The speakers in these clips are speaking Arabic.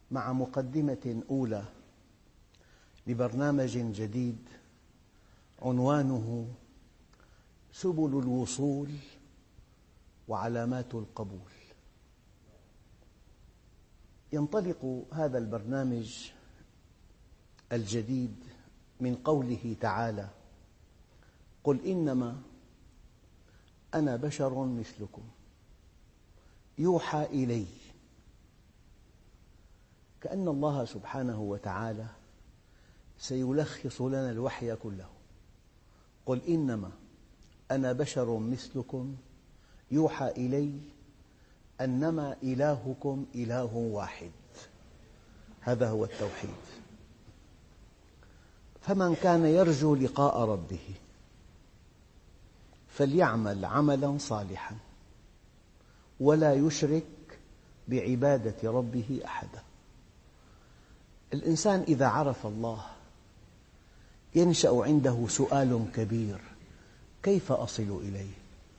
مع مقدمة أولى لبرنامج جديد عنوانه سبل الوصول وعلامات القبول. ينطلق هذا البرنامج الجديد من قوله تعالى: قل إنما أنا بشر مثلكم يوحى إلي. كأن الله سبحانه وتعالى سيلخص لنا الوحي كله. قل إنما أنا بشر مثلكم يوحى إلي أنما إلهكم إله واحد. هذا هو التوحيد. فمن كان يرجو لقاء ربه فليعمل عملا صالحا ولا يشرك بعبادة ربه أحدا. الإنسان إذا عرف الله ينشأ عنده سؤال كبير: كيف أصل إليه؟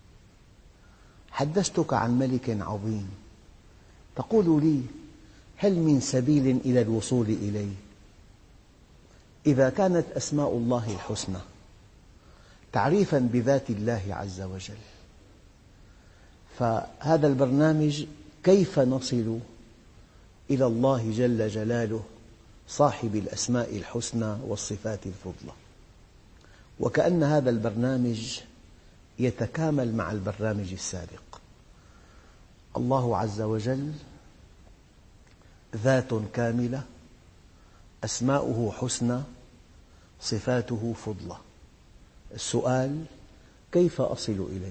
حدثتك عن ملك عظيم، تقول لي: هل من سبيل إلى الوصول إليه؟ إذا كانت أسماء الله الحسنى تعريفا بذات الله عز وجل، فهذا البرنامج كيف نصل إلى الله جل جلاله صاحب الأسماء الحسنى والصفات الفضلى. وكأن هذا البرنامج يتكامل مع البرنامج السابق. الله عز وجل ذات كاملة، أسماؤه حسنى، صفاته فضلى. السؤال: كيف أصل إليه؟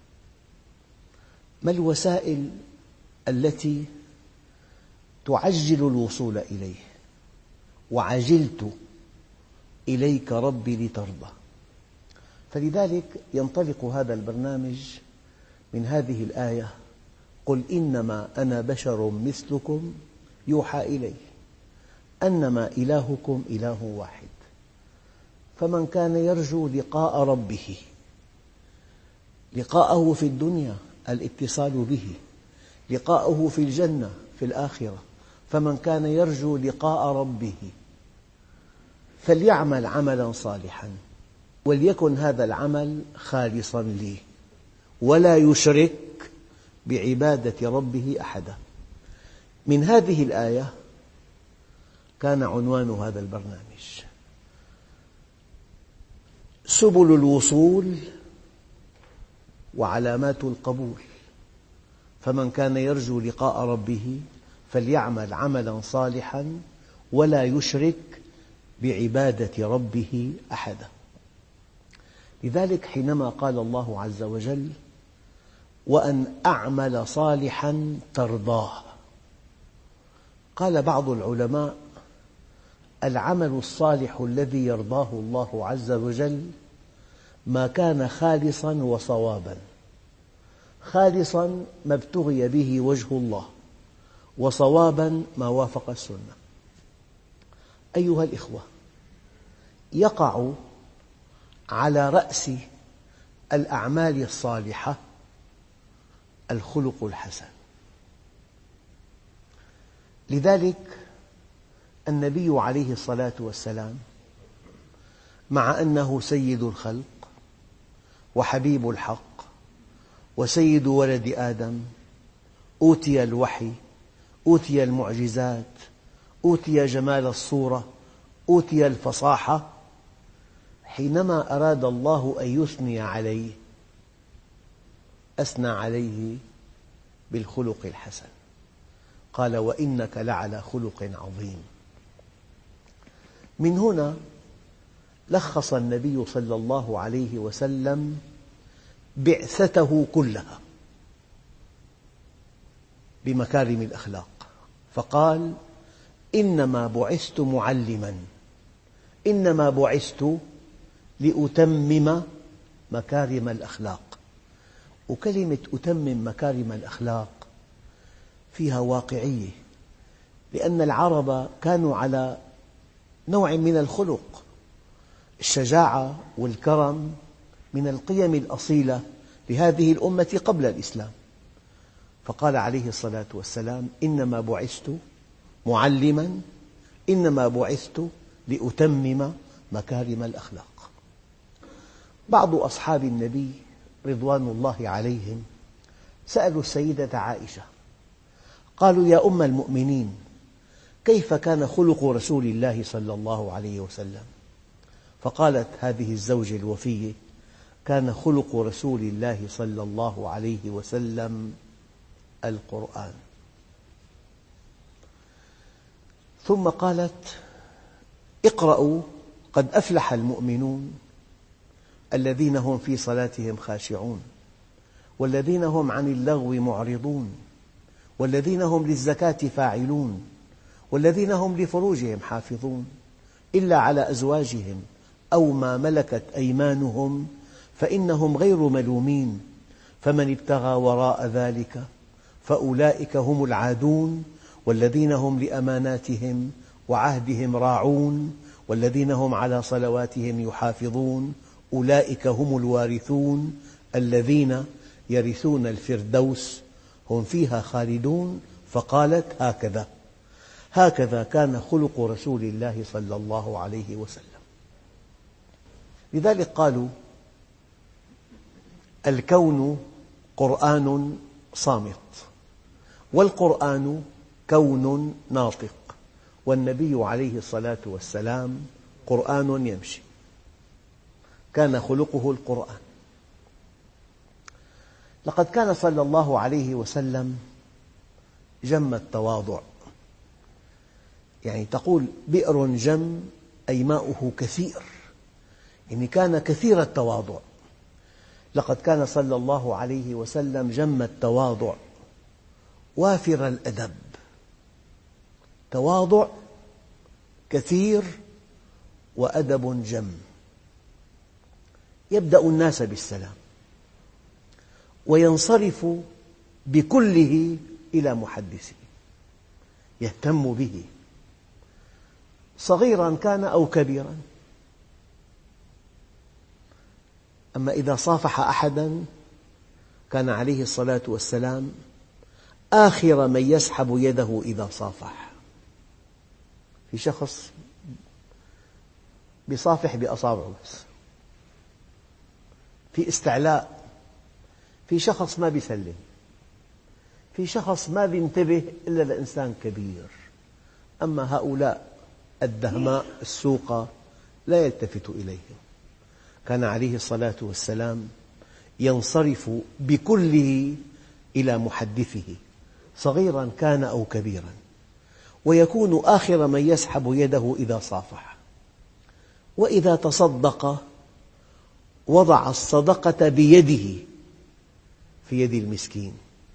ما الوسائل التي تعجل الوصول إليه؟ وعجلت إليك ربي لترضى. فلذلك ينطلق هذا البرنامج من هذه الآية: قل إنما أنا بشر مثلكم يوحى إلي أنما إلهكم إله واحد. فمن كان يرجو لقاء ربه، لقاءه في الدنيا الاتصال به، لقاءه في الجنة في الآخرة، فمن كان يرجو لقاء ربه فليعمل عملا صالحا وليكن هذا العمل خالصا لي ولا يشرك بعبادة ربه أحدا. من هذه الآية كان عنوان هذا البرنامج سبل الوصول وعلامات القبول. فمن كان يرجو لقاء ربه فليعمل عملا صالحا ولا يشرك بعبادة ربه أحدا. لذلك حينما قال الله عز وجل: وأن أعمل صالحا ترضاه، قال بعض العلماء: العمل الصالح الذي يرضاه الله عز وجل ما كان خالصا وصوابا. خالصا ما ابتغي به وجه الله، وصوابا ما وافق السنة. أيها الإخوة، يقع على رأس الأعمال الصالحة الخلق الحسن. لذلك النبي عليه الصلاة والسلام مع أنه سيد الخلق وحبيب الحق وسيد ولد آدم، أوتي الوحي، أوتي المعجزات، أوتي جمال الصورة، أوتي الفصاحة، حينما أراد الله أن يثني عليه أثنى عليه بالخلق الحسن. قال: وإنك لعلى خلق عظيم. من هنا لخص النبي صلى الله عليه وسلم بعثته كلها بمكارم الأخلاق، فقال: إنما بعثت معلما، إنما بعثت لأتمم مكارم الأخلاق. وكلمة أتمم مكارم الأخلاق فيها واقعية، لأن العرب كانوا على نوع من الخلق. الشجاعة والكرم من القيم الأصيلة لهذه الأمة قبل الإسلام. فقال عليه الصلاة والسلام: إنما بعثت معلما إنما بعثت لأتمم مكارم الأخلاق. بعض أصحاب النبي رضوان الله عليهم سألوا السيدة عائشة قالوا: يا أم المؤمنين، كيف كان خلق رسول الله صلى الله عليه وسلم؟ فقالت هذه الزوجة الوفية: كان خلق رسول الله صلى الله عليه وسلم القرآن. ثم قالت: اقرأوا قد أفلح المؤمنون الذين هم في صلاتهم خاشعون والذين هم عن اللغو معرضون والذين هم للزكاة فاعلون والذين هم لفروجهم حافظون إلا على أزواجهم أو ما ملكت أيمانهم فإنهم غير ملومين، فمن ابتغى وراء ذلك فأولئك هم العادون والذين هم لأماناتهم وعهدهم راعون والذين هم على صلواتهم يحافظون أولئك هم الوارثون الذين يرثون الفردوس هم فيها خالدون. فقالت: هكذا كان خلق رسول الله صلى الله عليه وسلم. لذلك قالوا: الكون قرآن صامت، والقرآن كون ناطق، والنبي عليه الصلاة والسلام قرآن يمشي. كان خلقه القرآن. لقد كان صلى الله عليه وسلم جم التواضع، يعني تقول بئر جم أي ماؤه كثير، يعني كان كثير التواضع. لقد كان صلى الله عليه وسلم جم التواضع وافر الأدب، تواضع كثير وأدب جم. يبدأ الناس بالسلام وينصرف بكله إلى محدثه، يهتم به صغيرا كان أو كبيرا. أما إذا صافح أحدا كان عليه الصلاة والسلام آخر من يسحب يده إذا صافح. في شخص يصافح بأصابعه بس، في استعلاء، في شخص ما يسلم، في شخص ما ينتبه إلا لإنسان كبير. أما هؤلاء الدهماء السوقة لا يلتفت إليهم. كان عليه الصلاة والسلام ينصرف بكله إلى محدثه صغيرا كان أو كبيرا، ويكون آخر من يسحب يده إذا صافح. وإذا تصدق وضع الصدقة بيده في يد المسكين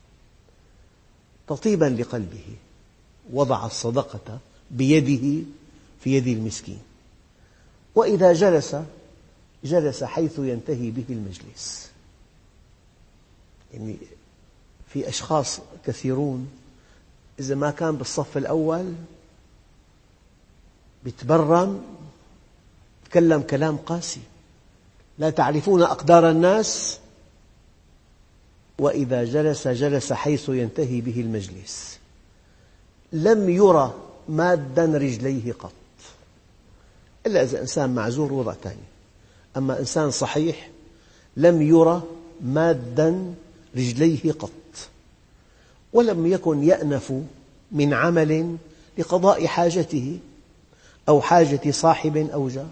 تطيبا لقلبه، وضع الصدقة بيده في يد المسكين. وإذا جلس حيث ينتهي به المجلس. يعني في أشخاص كثيرون إذا ما كان بالصف الأول يتبرم، يتكلم كلام قاسي. لا تعرفون أقدار الناس. وإذا جلس حيث ينتهي به المجلس. لم يرى مادا رجليه قط، إلا إذا إنسان معذور وضع ثاني. أما إنسان صحيح لم يرى مادا رجليه قط، ولم يكن يأنف من عمل لقضاء حاجته أو حاجة صاحب أو جار.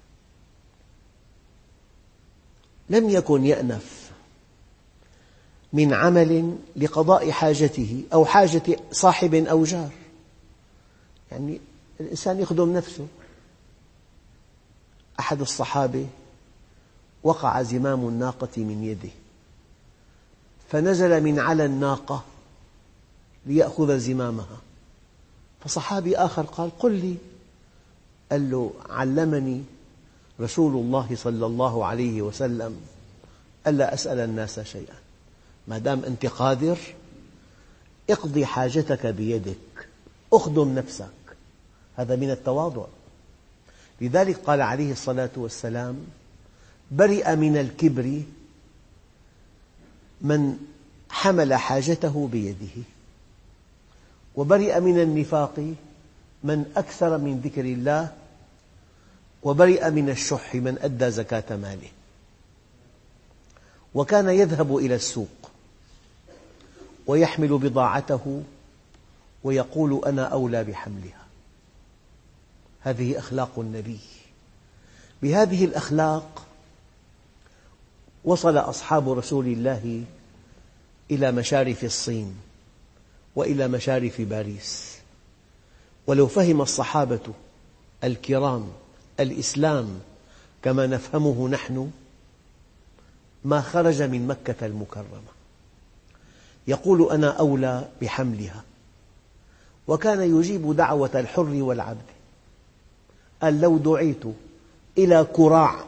لم يكن يأنف من عمل لقضاء حاجته أو حاجة صاحب أو جار. يعني الإنسان يخدم نفسه. أحد الصحابة وقع زمام الناقة من يده، فنزل من على الناقة ليأخذ زمامها، فصحابي آخر قال: قل لي. قال له: علمني رسول الله صلى الله عليه وسلم ألا أسأل الناس شيئا، ما دام أنت قادر اقضي حاجتك بيدك، أخدم نفسك. هذا من التواضع. لذلك قال عليه الصلاة والسلام: برئ من الكبر من حمل حاجته بيده. وبرئ من النفاق من أكثر من ذكر الله، وبرئ من الشح من أدى زكاة ماله. وكان يذهب إلى السوق ويحمل بضاعته ويقول أنا أولى بحملها. هذه أخلاق النبي. بهذه الأخلاق وصل أصحاب رسول الله إلى مشارف الصين وإلى مشارف باريس. ولو فهم الصحابة الكرام الإسلام كما نفهمه نحن ما خرج من مكة المكرمة. يقول أنا أولى بحملها. وكان يجيب دعوة الحر والعبد. قال لو دعيت إلى كراع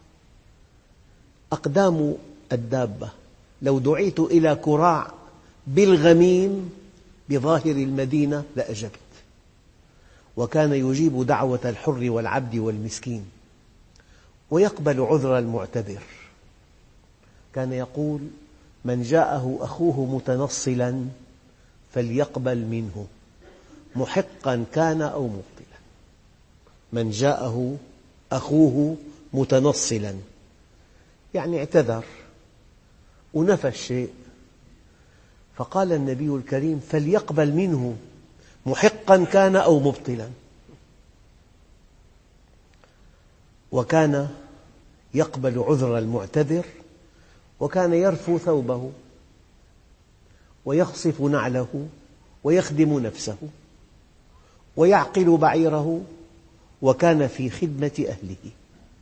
أقدام الدابة، لو دعيت إلى كراع بالغميم بظاهر المدينة لأجبت. وكان يجيب دعوة الحر والعبد والمسكين، ويقبل عذر المعتذر. كان يقول من جاءه أخوه متنصلا فليقبل منه محقا كان أو مبطلا. من جاءه أخوه متنصلا يعني اعتذر ونفى الشيء، فقال النبي الكريم فليقبل منه محقا كان أو مبطلا. وكان يقبل عذر المعتذر، وكان يرفو ثوبه ويخصف نعله ويخدم نفسه ويعقل بعيره، وكان في خدمة أهله.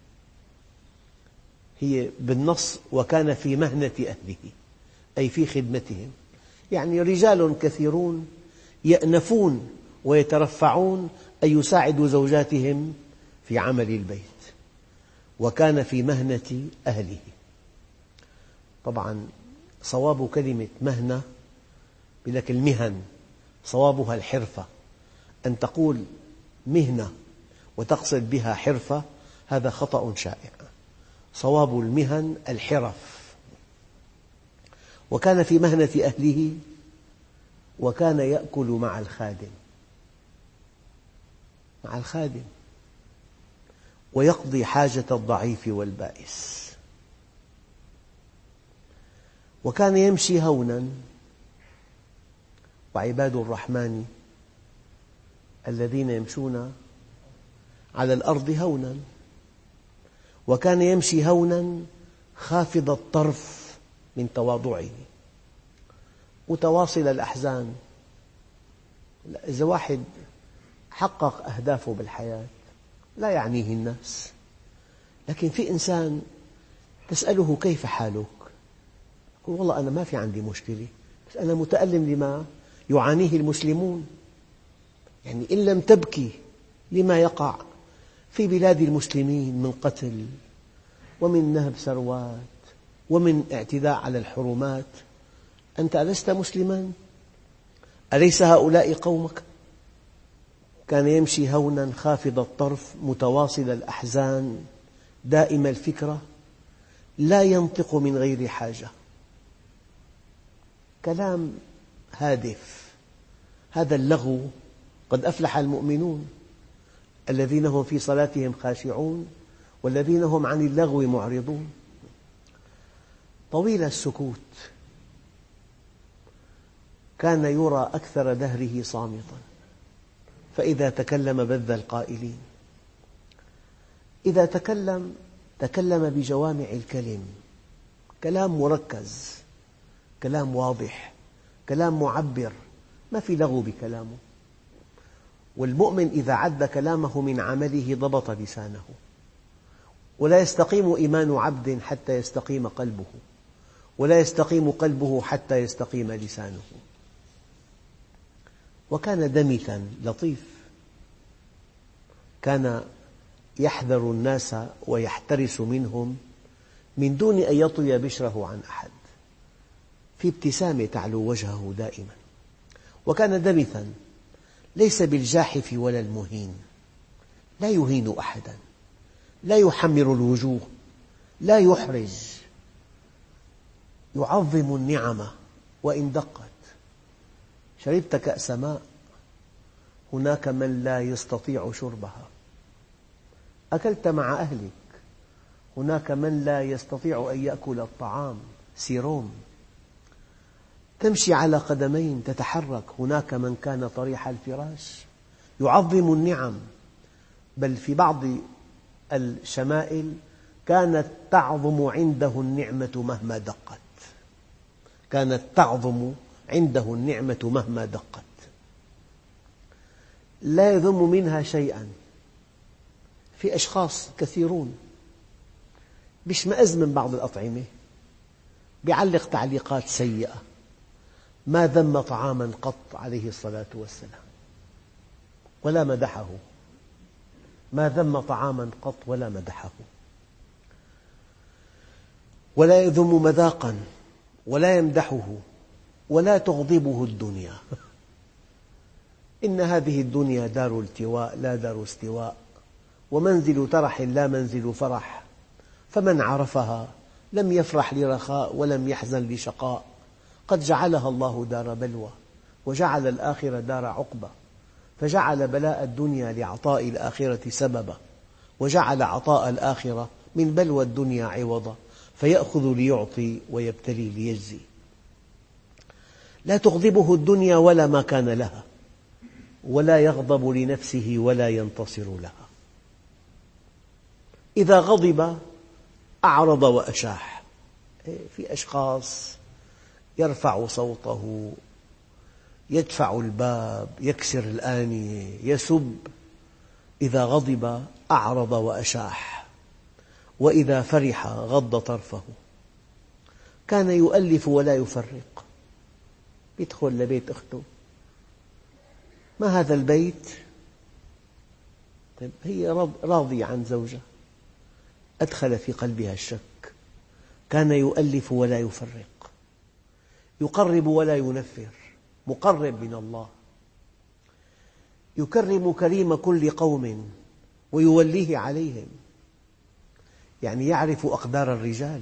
هي بالنص وكان في مهنة أهله أي في خدمتهم. يعني رجال كثيرون يأنفون ويترفعون أن يساعدوا زوجاتهم في عمل البيت. وكان في مهنة أهله. طبعا صواب كلمة مهنة لك المهن صوابها الحرفة. أن تقول مهنة وتقصد بها حرفة هذا خطأ شائع. صواب المهن الحرف. وكان في مهنة أهله، وكان يأكل مع الخادم ويقضي حاجة الضعيف والبائس. وكان يمشي هونا. وعباد الرحمن الذين يمشون على الأرض هونا. وكان يمشي هونا خافض الطرف من تواضعه متواصل الأحزان. إذا واحد حقق أهدافه بالحياة لا يعنيه الناس، لكن في إنسان تسأله كيف حالك؟ يقول والله أنا ما في عندي مشكلة، بس أنا متألم لما يعانيه المسلمون. يعني إن لم تبكي لما يقع في بلاد المسلمين من قتل ومن نهب ثروات ومن اعتداء على الحرمات، أنت ألست مسلما؟ أليس هؤلاء قومك؟ كان يمشي هونا خافض الطرف متواصل الأحزان دائم الفكرة، لا ينطق من غير حاجة، كلام هادف. هذا اللغو قد أفلح المؤمنون الذين هم في صلاتهم خاشعون والذين هم عن اللغو معرضون. طويل السكوت. كان يرى أكثر دهره صامتا، فإذا تكلم بذ القائلين. إذا تكلم بجوامع الكلم، كلام مركز، كلام واضح، كلام معبر، ما في لغو بكلامه. والمؤمن إذا عد كلامه من عمله ضبط لسانه. ولا يستقيم إيمان عبد حتى يستقيم قلبه، ولا يستقيم قلبه حتى يستقيم لسانه. وكان دمثا لطيف. كان يحذر الناس ويحترس منهم من دون أن يطوي بشره عن أحد. في ابتسامة تعلو وجهه دائما. وكان دمثا ليس بالجاحف ولا المهين، لا يهين أحدا، لا يحمر الوجوه، لا يحرج، يعظم النعمة وإن دقت. شربت كأس ماء هناك من لا يستطيع شربها. أكلت مع أهلك، هناك من لا يستطيع أن يأكل الطعام، سيروم. تمشي على قدمين، تتحرك، هناك من كان طريح الفراش. يعظم النعم، بل في بعض الشمائل كانت تعظم عنده النعمة مهما دقت، كانت تعظم عنده النعمة مهما دقت، لا يذم منها شيئا. في أشخاص كثيرون بيشمئز من بعض الأطعمة، بيعلق تعليقات سيئة، ما ذم طعاما قط عليه الصلاة والسلام ولا مدحه، ما ذم طعاما قط ولا مدحه، ولا يذم مذاقا ولا يمدحه، ولا تغضبه الدنيا. إن هذه الدنيا دار التواء لا دار استواء، ومنزل ترح لا منزل فرح، فمن عرفها لم يفرح لرخاء ولم يحزن لشقاء. قد جعلها الله دار بلوى، وجعل الآخرة دار عقبة، فجعل بلاء الدنيا لعطاء الآخرة سببا، وجعل عطاء الآخرة من بلوى الدنيا عوضا، فيأخذ ليعطي ويبتلي ليجزي. لا تغضبه الدنيا ولا ما كان لها، ولا يغضب لنفسه ولا ينتصر لها. إذا غضب أعرض وأشاح. في أشخاص يرفع صوته، يدفع الباب، يكسر الآنية، يسب. إذا غضب أعرض وأشاح، وإذا فرح غض طرفه. كان يؤلف ولا يفرق، يدخل لبيت أخته، ما هذا البيت؟ طيب هي راضية عن زوجها، أدخل في قلبها الشك. كان يؤلف ولا يفرق، يقرب ولا ينفر، مقرب من الله. يكرم كريم كل قوم ويوليه عليهم، يعني يعرف أقدار الرجال.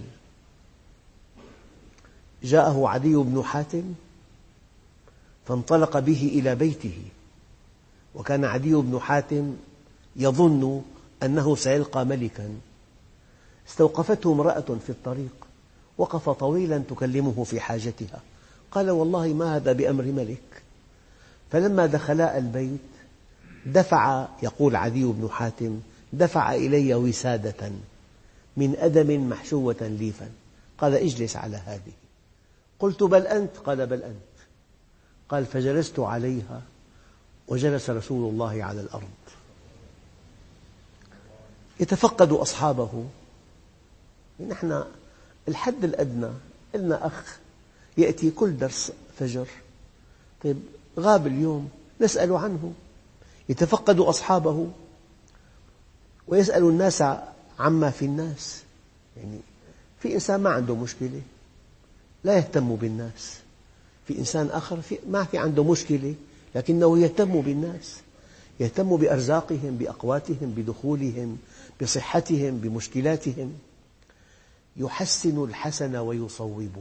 جاءه عدي بن حاتم فانطلق به إلى بيته، وكان عدي بن حاتم يظن أنه سيلقى ملكا. استوقفته امرأة في الطريق، وقف طويلا تكلمه في حاجتها، قال والله ما هذا بأمر ملك. فلما دخلا البيت دفع، يقول عدي بن حاتم، دفع إلي وسادة من أدم محشوة ليفا، قال اجلس على هذه. قلت بل أنت؟ قال بل أنت. قال فجلست عليها وجلس رسول الله على الأرض يتفقد أصحابه. نحن الحد الأدنى لنا أخ يأتي كل درس فجر، طيب غاب اليوم نسأل عنه، يتفقد أصحابه ويسأل الناس عما في الناس. يعني في إنسان ما عنده مشكلة لا يهتم بالناس، في إنسان آخر ما في عنده مشكلة لكنه يهتم بالناس، يهتم بأرزاقهم، بأقواتهم، بدخولهم، بصحتهم، بمشكلاتهم. يحسن الحسن ويصوبه،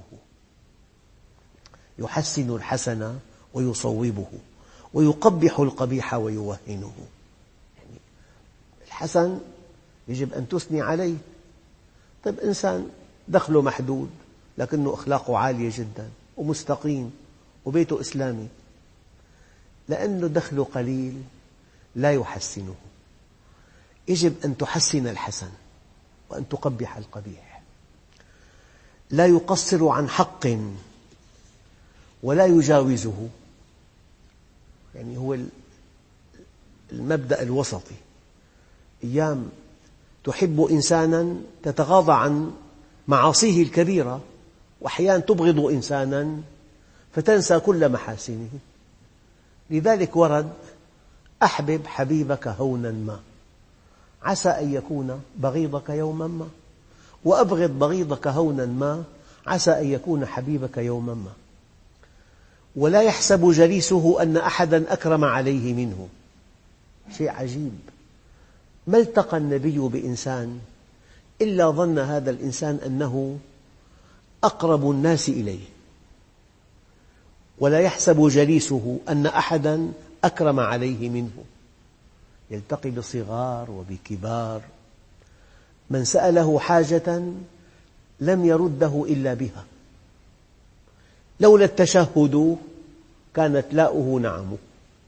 يحسن الحسن ويصوبه، ويقبح القبيح ويوهنه. يعني الحسن يجب أن تثني عليه. طيب إنسان دخله محدود لكنه أخلاقه عالية جدا ومستقيم وبيته إسلامي، لأنه دخله قليل لا يحسنه. يجب أن تحسن الحسن وأن تقبح القبيح. لا يقصر عن حق ولا يجاوزه، يعني هو المبدأ الوسطي. أيام تحب إنسانا تتغاضى عن معاصيه الكبيرة، وأحيانا تبغض إنسانا فتنسى كل محاسنه. لذلك ورد أحبب حبيبك هونا ما عسى أن يكون بغيضك يوما ما، وأبغض بغيضك هونا ما عسى أن يكون حبيبك يوما ما. ولا يحسب جليسه أن أحدا أكرم عليه منه. شيء عجيب، ما التقى النبي بإنسان إلا ظن هذا الإنسان أنه أقرب الناس إليه، ولا يحسب جليسه أن أحدا أكرم عليه منه، يلتقي بصغار وبكبار. من سأله حاجة لم يرده إلا بها، لولا التشهد كانت لاؤه نعم.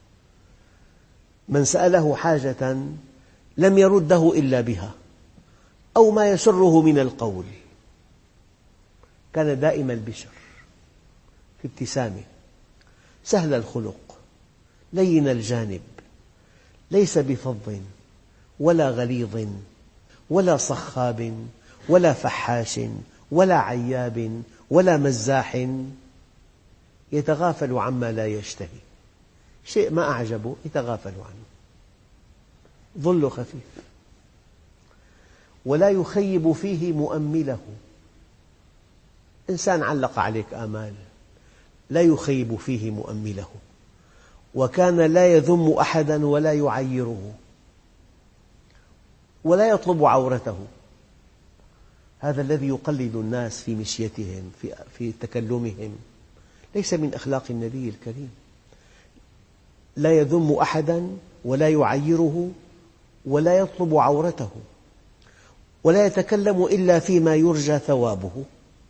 من سأله حاجة لم يرده إلا بها، أو ما يسره من القول. كان دائم البشر في ابتسامة، سهل الخلق، لين الجانب، ليس بفظ ولا غليظ ولا صخاب ولا فحاش ولا عياب ولا مزاح، يتغافل عما لا يشتهي. شيء ما أعجبه يتغافل عنه، ظل خفيف، ولا يخيب فيه مؤمله. إنسان علق عليك آمال، لا يخيب فيه مؤمله. وكان لا يذم أحدا ولا يعيره ولا يطلب عورته. هذا الذي يقلد الناس في مشيتهم في تكلمهم ليس من أخلاق النبي الكريم. لا يذم أحدا ولا يعيره ولا يطلب عورته، ولا يتكلم إلا فيما يرجى ثوابه.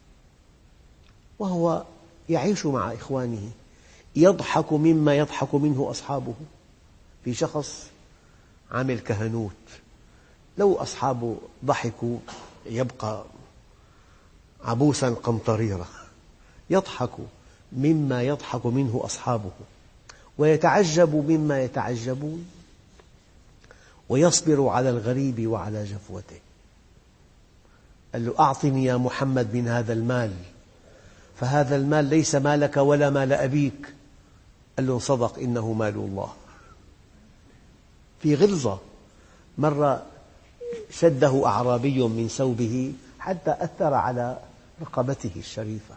وهو يعيش مع إخوانه، يضحك مما يضحك منه أصحابه. في شخص عامل كهنوت، لو أصحابه ضحكوا يبقى عبوسا قمطريرا. يضحك مما يضحك منه أصحابه، ويتعجب مما يتعجبون، ويصبر على الغريب وعلى جفوته. قال له: أعطني يا محمد من هذا المال، فهذا المال ليس مالك ولا مال أبيك. قال له: صدق، إنه مال الله. في غلظة. مرة شده أعرابي من ثوبه حتى أثر على رقبته الشريفة.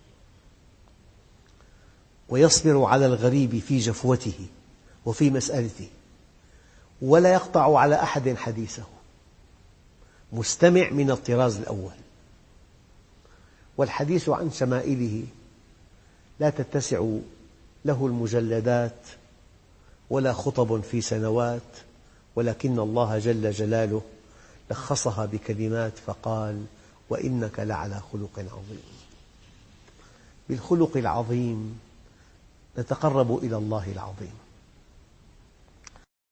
ويصبر على الغريب في جفوته وفي مسألته، ولا يقطع على أحد حديثه، مستمع من الطراز الأول. والحديث عن شمائله لا تتسع له المجلدات ولا خطب في سنوات، ولكن الله جل جلاله لخصها بكلمات فقال: وإنك لعلى خلق عظيم. بالخلق العظيم نتقرب إلى الله العظيم.